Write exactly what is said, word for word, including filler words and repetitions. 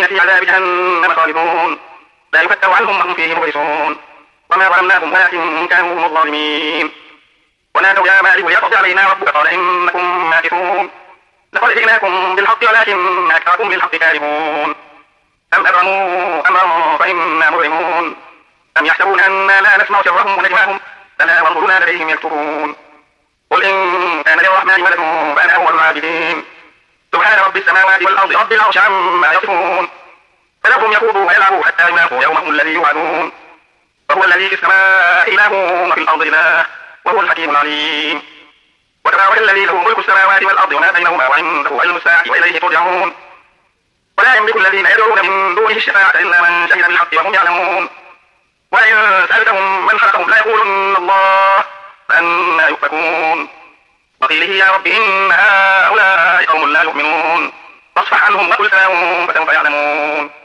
خالدين في عذاب جهنم خالدون لا يفتر عنهم وهم فيه مبلسون وما ظلمناهم ولكن كانوا هم الظالمين ونادوا يا مالك ليقضي علينا ربك قال إنكم ماكثون لقد جئناكم بالحق ولكن أكثركم للحق كارهون أم أبرموا أمرا فإنا مبرمون أم يحسبون أنا لا نسمع سرهم ونجواهم بلى وانظرنا لديهم يكتبون قل إن كان للرحمن ولد فأنا أول العابدين سبحان رب السماوات والأرض رب العرش عما يصفون فلهم يخوضوا ويلعبوا حتى يلاقوا يومهم الذي يوعدون وهو الذي في السماء إله وفي الأرض إله وهو الحكيم العليم وتبارك الذي له ملك السماوات والأرض وما بينهما وعنده علم الساعة وإليه ترجعون ولا يملك الذين يدعون من دونه الشفاعة إلا من شهد بالحق وهم يعلمون وإن سألتهم من خلقهم لا يقولن الله فأنى يؤفكون وقيله يا رب إن هؤلاء قوم لا يؤمنون فاصفح عنهم وقل سلام فسوف يعلمون